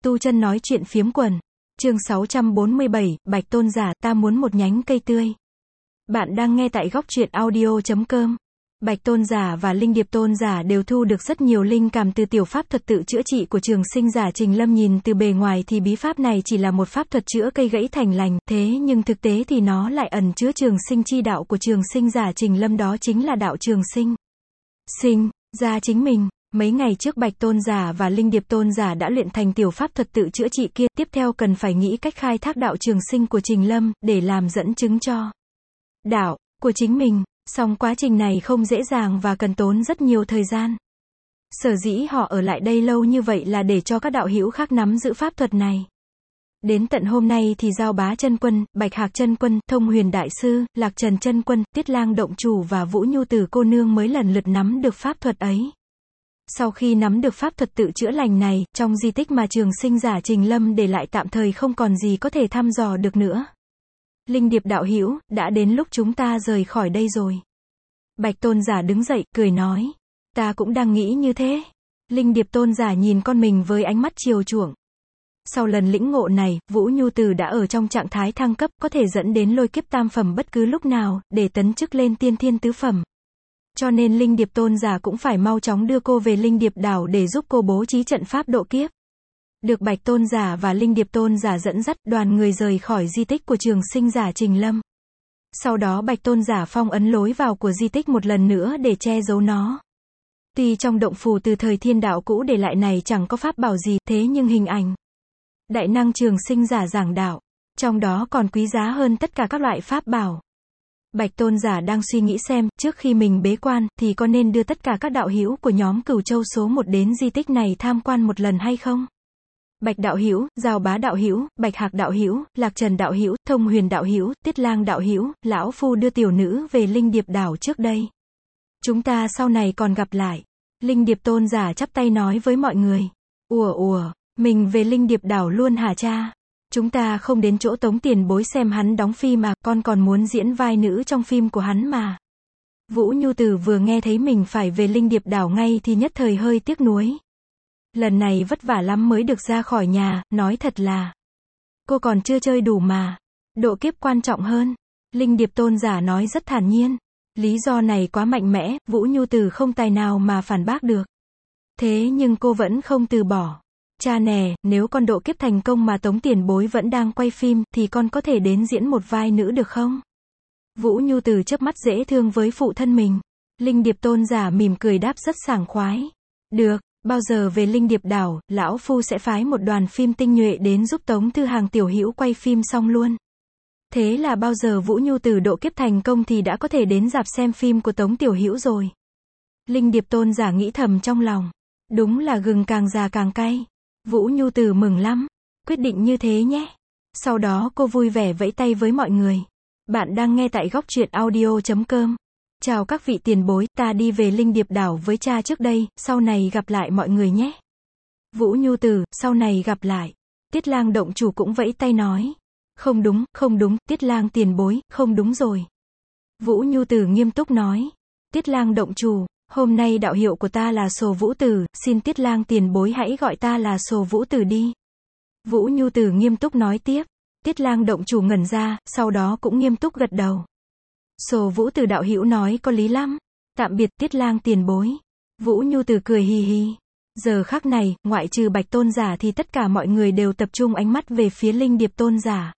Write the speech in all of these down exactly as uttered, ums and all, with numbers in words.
Tu chân nói chuyện phiếm quần. Chương sáu trăm bốn mươi bảy, Bạch Tôn giả, ta muốn một nhánh cây tươi. Bạn đang nghe tại góc truyện audio chấm com. Bạch Tôn giả và Linh Điệp Tôn giả đều thu được rất nhiều linh cảm từ tiểu pháp thuật tự chữa trị của Trường Sinh giả Trình Lâm. Nhìn từ bề ngoài thì bí pháp này chỉ là một pháp thuật chữa cây gãy thành lành, thế nhưng thực tế thì nó lại ẩn chứa Trường Sinh chi đạo của Trường Sinh giả Trình Lâm, đó chính là đạo Trường Sinh. Sinh ra chính mình. Mấy ngày trước Bạch Tôn giả và Linh Điệp Tôn giả đã luyện thành tiểu pháp thuật tự chữa trị kia, tiếp theo cần phải nghĩ cách khai thác đạo Trường Sinh của Trình Lâm, để làm dẫn chứng cho đạo của chính mình. Song quá trình này không dễ dàng và cần tốn rất nhiều thời gian. Sở dĩ họ ở lại đây lâu như vậy là để cho các đạo hữu khác nắm giữ pháp thuật này. Đến tận hôm nay thì Giao Bá Chân Quân, Bạch Hạc Chân Quân, Thông Huyền Đại Sư, Lạc Trần Chân Quân, Tiết Lang Động Chủ và Vũ Nhu Tử cô nương mới lần lượt nắm được pháp thuật ấy. Sau khi nắm được pháp thuật tự chữa lành này, trong di tích mà Trường Sinh giả Trình Lâm để lại tạm thời không còn gì có thể thăm dò được nữa. Linh Điệp đạo hữu, đã đến lúc chúng ta rời khỏi đây rồi. Bạch Tôn giả đứng dậy, cười nói. Ta cũng đang nghĩ như thế. Linh Điệp Tôn giả nhìn con mình với ánh mắt chiều chuộng. Sau lần lĩnh ngộ này, Vũ Nhu Tử đã ở trong trạng thái thăng cấp, có thể dẫn đến lôi kiếp tam phẩm bất cứ lúc nào, để tấn chức lên tiên thiên tứ phẩm. Cho nên Linh Điệp Tôn giả cũng phải mau chóng đưa cô về Linh Điệp đảo để giúp cô bố trí trận pháp độ kiếp. Được Bạch Tôn giả và Linh Điệp Tôn giả dẫn dắt, đoàn người rời khỏi di tích của Trường Sinh giả Trình Lâm. Sau đó Bạch Tôn giả phong ấn lối vào của di tích một lần nữa để che giấu nó. Tuy trong động phủ từ thời thiên đạo cũ để lại này chẳng có pháp bảo gì, thế nhưng hình ảnh đại năng Trường Sinh giả giảng đạo, trong đó còn quý giá hơn tất cả các loại pháp bảo. Bạch Tôn giả đang suy nghĩ xem, trước khi mình bế quan, thì có nên đưa tất cả các đạo hữu của nhóm Cửu Châu số một đến di tích này tham quan một lần hay không? Bạch đạo hữu, Giao Bá đạo hữu, Bạch Hạc đạo hữu, Lạc Trần đạo hữu, Thông Huyền đạo hữu, Tiết Lang đạo hữu, lão phu đưa tiểu nữ về Linh Điệp đảo trước đây. Chúng ta sau này còn gặp lại. Linh Điệp Tôn giả chắp tay nói với mọi người. Ùa ùa, mình về Linh Điệp đảo luôn hả cha? Chúng ta không đến chỗ Tống tiền bối xem hắn đóng phim mà, con còn muốn diễn vai nữ trong phim của hắn mà. Vũ Nhu Tử vừa nghe thấy mình phải về Linh Điệp đảo ngay thì nhất thời hơi tiếc nuối. Lần này vất vả lắm mới được ra khỏi nhà, nói thật là cô còn chưa chơi đủ mà. Độ kiếp quan trọng hơn. Linh Điệp Tôn giả nói rất thản nhiên. Lý do này quá mạnh mẽ, Vũ Nhu Tử không tài nào mà phản bác được. Thế nhưng cô vẫn không từ bỏ. Cha nè, nếu con độ kiếp thành công mà Tống tiền bối vẫn đang quay phim, thì con có thể đến diễn một vai nữ được không? Vũ Nhu Tử chớp mắt dễ thương với phụ thân mình. Linh Điệp Tôn giả mỉm cười đáp rất sảng khoái. Được, bao giờ về Linh Điệp đảo, lão phu sẽ phái một đoàn phim tinh nhuệ đến giúp Tống Thư Hàng tiểu hữu quay phim xong luôn. Thế là bao giờ Vũ Nhu Tử độ kiếp thành công thì đã có thể đến rạp xem phim của Tống tiểu hữu rồi. Linh Điệp Tôn giả nghĩ thầm trong lòng. Đúng là gừng càng già càng cay. Vũ Nhu Tử mừng lắm. Quyết định như thế nhé. Sau đó cô vui vẻ vẫy tay với mọi người. Bạn đang nghe tại góc truyện audio chấm com. Chào các vị tiền bối, ta đi về Linh Điệp đảo với cha trước đây, sau này gặp lại mọi người nhé. Vũ Nhu Tử, sau này gặp lại. Tiết Lang Động Chủ cũng vẫy tay nói. Không đúng, không đúng, Tiết Lang tiền bối, không đúng rồi. Vũ Nhu Tử nghiêm túc nói. Tiết Lang Động Chủ, hôm nay đạo hiệu của ta là Sồ Vũ Tử, xin Tiết Lang tiền bối hãy gọi ta là Sồ Vũ Tử đi. Vũ Nhu Tử nghiêm túc nói tiếp. Tiết Lang Động Chủ ngẩn ra, sau đó cũng nghiêm túc gật đầu. Sồ Vũ Tử đạo hữu nói có lý lắm. Tạm biệt Tiết Lang tiền bối. Vũ Nhu Tử cười hì hì. Giờ khắc này, ngoại trừ Bạch Tôn giả thì tất cả mọi người đều tập trung ánh mắt về phía Linh Điệp Tôn giả.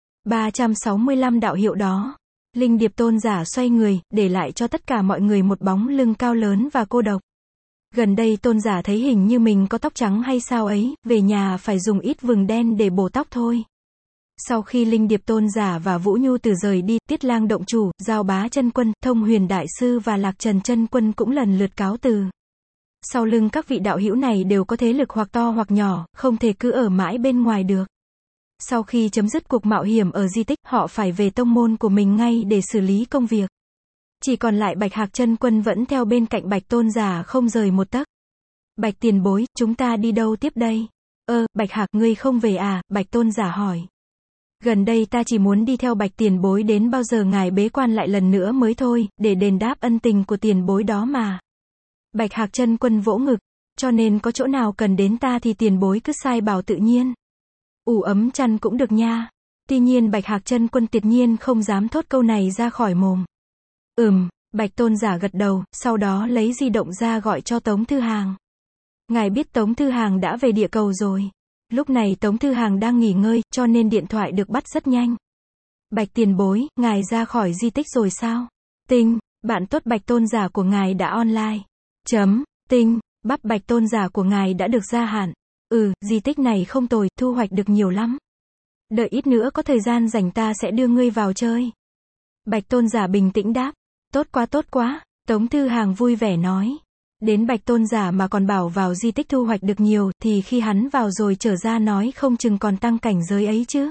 ba trăm sáu mươi lăm đạo hiệu đó. Linh Điệp Tôn giả xoay người, để lại cho tất cả mọi người một bóng lưng cao lớn và cô độc. Gần đây Tôn giả thấy hình như mình có tóc trắng hay sao ấy, về nhà phải dùng ít vừng đen để bổ tóc thôi. Sau khi Linh Điệp Tôn giả và Vũ Nhu Tử rời đi, Tiết Lang Động Chủ, Giao Bá Chân Quân, Thông Huyền Đại Sư và Lạc Trần Chân Quân cũng lần lượt cáo từ. Sau lưng các vị đạo hữu này đều có thế lực hoặc to hoặc nhỏ, không thể cứ ở mãi bên ngoài được. Sau khi chấm dứt cuộc mạo hiểm ở di tích, họ phải về tông môn của mình ngay để xử lý công việc. Chỉ còn lại Bạch Hạc Chân Quân vẫn theo bên cạnh Bạch Tôn giả không rời một tấc. Bạch tiền bối, chúng ta đi đâu tiếp đây? Ơ, Bạch Hạc, ngươi không về à? Bạch Tôn giả hỏi. Gần đây ta chỉ muốn đi theo Bạch tiền bối đến bao giờ ngài bế quan lại lần nữa mới thôi, để đền đáp ân tình của tiền bối đó mà. Bạch Hạc Chân Quân vỗ ngực. cho nên có chỗ nào cần đến ta thì tiền bối cứ sai bảo tự nhiên. Ủ ấm chăn cũng được nha. Tuy nhiên Bạch Hạc Chân Quân tuyệt nhiên không dám thốt câu này ra khỏi mồm. Ừm, Bạch Tôn giả gật đầu, sau đó lấy di động ra gọi cho Tống Thư Hàng. Ngài biết Tống Thư Hàng đã về địa cầu rồi. Lúc này Tống Thư Hàng đang nghỉ ngơi, cho nên điện thoại được bắt rất nhanh. Bạch tiền bối, ngài ra khỏi di tích rồi sao? Tinh, bạn tốt Bạch Tôn giả của ngài đã online. Chấm, tinh, bắp Bạch Tôn giả của ngài đã được gia hạn. Ừ, di tích này không tồi, thu hoạch được nhiều lắm. Đợi ít nữa có thời gian rảnh ta sẽ đưa ngươi vào chơi. Bạch Tôn giả bình tĩnh đáp. Tốt quá tốt quá, Tống Thư Hàng vui vẻ nói. Đến Bạch Tôn giả mà còn bảo vào di tích thu hoạch được nhiều, thì khi hắn vào rồi trở ra nói không chừng còn tăng cảnh giới ấy chứ.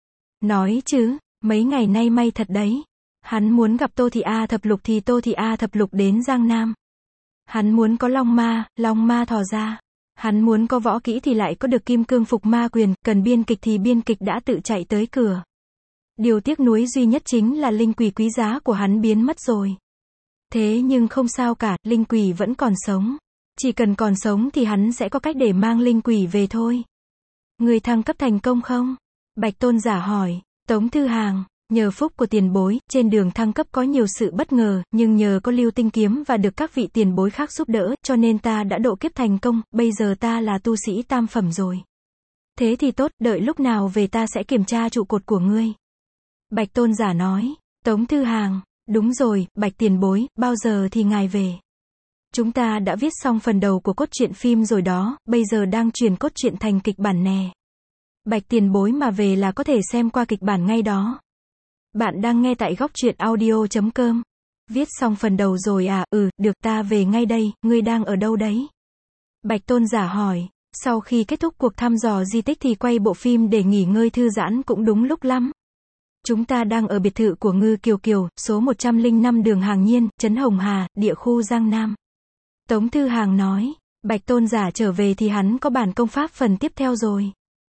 Nói chứ, mấy ngày nay may thật đấy. Hắn muốn gặp Tô Thị A Thập Lục thì Tô Thị A Thập Lục đến Giang Nam. Hắn muốn có Long Ma, Long Ma thò ra. Hắn muốn có võ kỹ thì lại có được Kim Cương Phục Ma Quyền, cần biên kịch thì biên kịch đã tự chạy tới cửa. Điều tiếc nuối duy nhất chính là linh quỷ quý giá của hắn biến mất rồi. Thế nhưng không sao cả, linh quỷ vẫn còn sống. Chỉ cần còn sống thì hắn sẽ có cách để mang linh quỷ về thôi. Người thăng cấp thành công không? Bạch Tôn giả hỏi. Tống Thư Hàng, nhờ phúc của tiền bối, trên đường thăng cấp có nhiều sự bất ngờ, nhưng nhờ có lưu tinh kiếm và được các vị tiền bối khác giúp đỡ, cho nên ta đã độ kiếp thành công, bây giờ ta là tu sĩ tam phẩm rồi. Thế thì tốt, đợi lúc nào về ta sẽ kiểm tra trụ cột của ngươi. Bạch Tôn giả nói. Tống Thư Hàng, đúng rồi, Bạch tiền bối, bao giờ thì ngài về? Chúng ta đã viết xong phần đầu của cốt truyện phim rồi đó, bây giờ đang chuyển cốt truyện thành kịch bản nè. Bạch tiền bối mà về là có thể xem qua kịch bản ngay đó. Bạn đang nghe tại góc truyện audio chấm com. Viết xong phần đầu rồi à, ừ, được ta về ngay đây, ngươi đang ở đâu đấy? Bạch Tôn giả hỏi, sau khi kết thúc cuộc thăm dò di tích thì quay bộ phim để nghỉ ngơi thư giãn cũng đúng lúc lắm. Chúng ta đang ở biệt thự của Ngư Kiều Kiều, số một trăm lẻ năm đường Hàng Nhiên, trấn Hồng Hà, địa khu Giang Nam. Tống Thư Hàng nói, Bạch Tôn giả trở về thì hắn có bản công pháp phần tiếp theo rồi.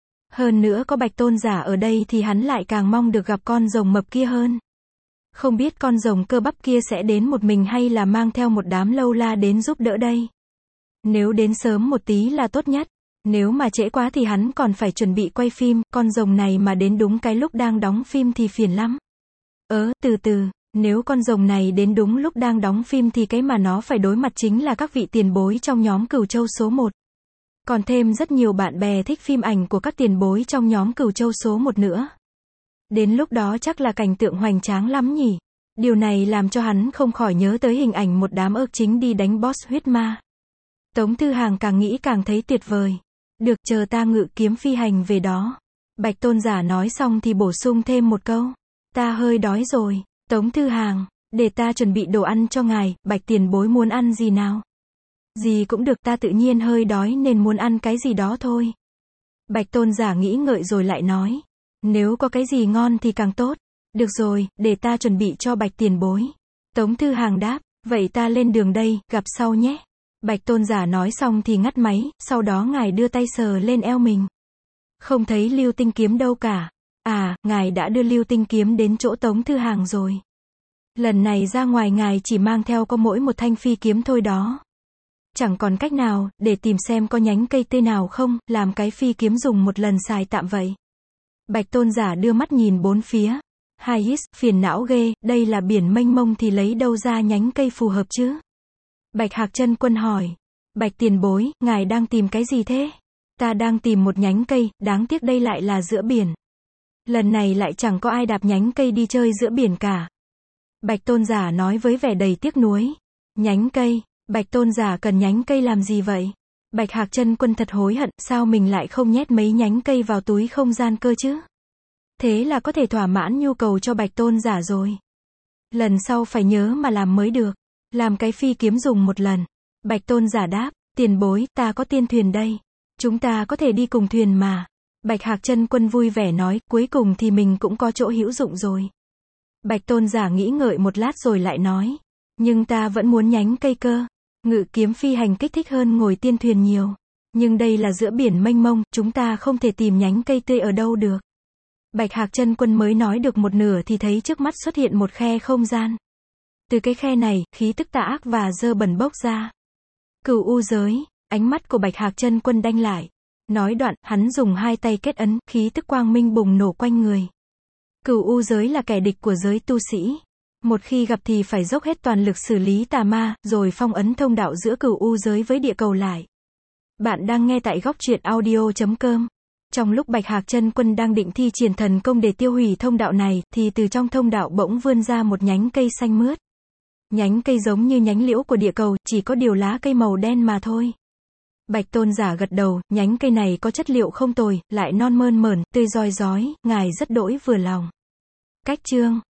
Hơn nữa có Bạch Tôn giả ở đây thì hắn lại càng mong được gặp con rồng mập kia hơn. Không biết con rồng cơ bắp kia sẽ đến một mình hay là mang theo một đám lâu la đến giúp đỡ đây. Nếu đến sớm một tí là tốt nhất. Nếu mà trễ quá thì hắn còn phải chuẩn bị quay phim, con rồng này mà đến đúng cái lúc đang đóng phim thì phiền lắm. Ớ, từ từ, nếu con rồng này đến đúng lúc đang đóng phim thì cái mà nó phải đối mặt chính là các vị tiền bối trong nhóm Cửu Châu số một. Còn thêm rất nhiều bạn bè thích phim ảnh của các tiền bối trong nhóm Cửu Châu số một nữa. Đến lúc đó chắc là cảnh tượng hoành tráng lắm nhỉ. Điều này làm cho hắn không khỏi nhớ tới hình ảnh một đám ớt chính đi đánh boss huyết ma. Tống Thư Hàng càng nghĩ càng thấy tuyệt vời. Được, chờ ta ngự kiếm phi hành về đó. Bạch Tôn giả nói xong thì bổ sung thêm một câu. Ta hơi đói rồi. Tống Thư Hàng, để ta chuẩn bị đồ ăn cho ngài, Bạch tiền bối muốn ăn gì nào? Gì cũng được, ta tự nhiên hơi đói nên muốn ăn cái gì đó thôi. Bạch Tôn giả nghĩ ngợi rồi lại nói. Nếu có cái gì ngon thì càng tốt. Được rồi, để ta chuẩn bị cho Bạch tiền bối. Tống Thư Hàng đáp, vậy ta lên đường đây, gặp sau nhé. Bạch Tôn giả nói xong thì ngắt máy, sau đó ngài đưa tay sờ lên eo mình. Không thấy lưu tinh kiếm đâu cả. À, ngài đã đưa lưu tinh kiếm đến chỗ Tống Thư Hàng rồi. Lần này ra ngoài ngài chỉ mang theo có mỗi một thanh phi kiếm thôi đó. Chẳng còn cách nào, để tìm xem có nhánh cây tươi nào không, làm cái phi kiếm dùng một lần xài tạm vậy. Bạch Tôn giả đưa mắt nhìn bốn phía. Hai hít, phiền não ghê, đây là biển mênh mông thì lấy đâu ra nhánh cây phù hợp chứ? Bạch Hạc Chân Quân hỏi. Bạch tiền bối, ngài đang tìm cái gì thế? Ta đang tìm một nhánh cây, đáng tiếc đây lại là giữa biển. Lần này lại chẳng có ai đạp nhánh cây đi chơi giữa biển cả. Bạch Tôn giả nói với vẻ đầy tiếc nuối. Nhánh cây, Bạch Tôn giả cần nhánh cây làm gì vậy? Bạch Hạc Chân Quân thật hối hận, sao mình lại không nhét mấy nhánh cây vào túi không gian cơ chứ? Thế là có thể thỏa mãn nhu cầu cho Bạch Tôn giả rồi. Lần sau phải nhớ mà làm mới được. Làm cái phi kiếm dùng một lần. Bạch Tôn giả đáp, tiền bối, ta có tiên thuyền đây. Chúng ta có thể đi cùng thuyền mà. Bạch Hạc Chân Quân vui vẻ nói, cuối cùng thì mình cũng có chỗ hữu dụng rồi. Bạch Tôn giả nghĩ ngợi một lát rồi lại nói, nhưng ta vẫn muốn nhánh cây cơ. Ngự kiếm phi hành kích thích hơn ngồi tiên thuyền nhiều. Nhưng đây là giữa biển mênh mông, chúng ta không thể tìm nhánh cây tươi ở đâu được. Bạch Hạc Chân Quân mới nói được một nửa thì thấy trước mắt xuất hiện một khe không gian. Từ cái khe này, khí tức tà ác và dơ bẩn bốc ra. Cửu u giới. Ánh mắt của Bạch Hạc Chân Quân đanh lại. Nói đoạn, hắn dùng hai tay kết ấn, khí tức quang minh bùng nổ quanh người. Cửu u giới là kẻ địch của giới tu sĩ. Một khi gặp thì phải dốc hết toàn lực xử lý tà ma, rồi phong ấn thông đạo giữa cửu u giới với địa cầu lại. Bạn đang nghe tại góc truyện audio chấm com. Trong lúc Bạch Hạc Chân Quân đang định thi triển thần công để tiêu hủy thông đạo này, thì từ trong thông đạo bỗng vươn ra một nhánh cây xanh mướt. Nhánh cây giống như nhánh liễu của địa cầu, chỉ có điều lá cây màu đen mà thôi. Bạch Tôn giả gật đầu, nhánh cây này có chất liệu không tồi, lại non mơn mởn, tươi roi rói, ngài rất đỗi vừa lòng. Cách chương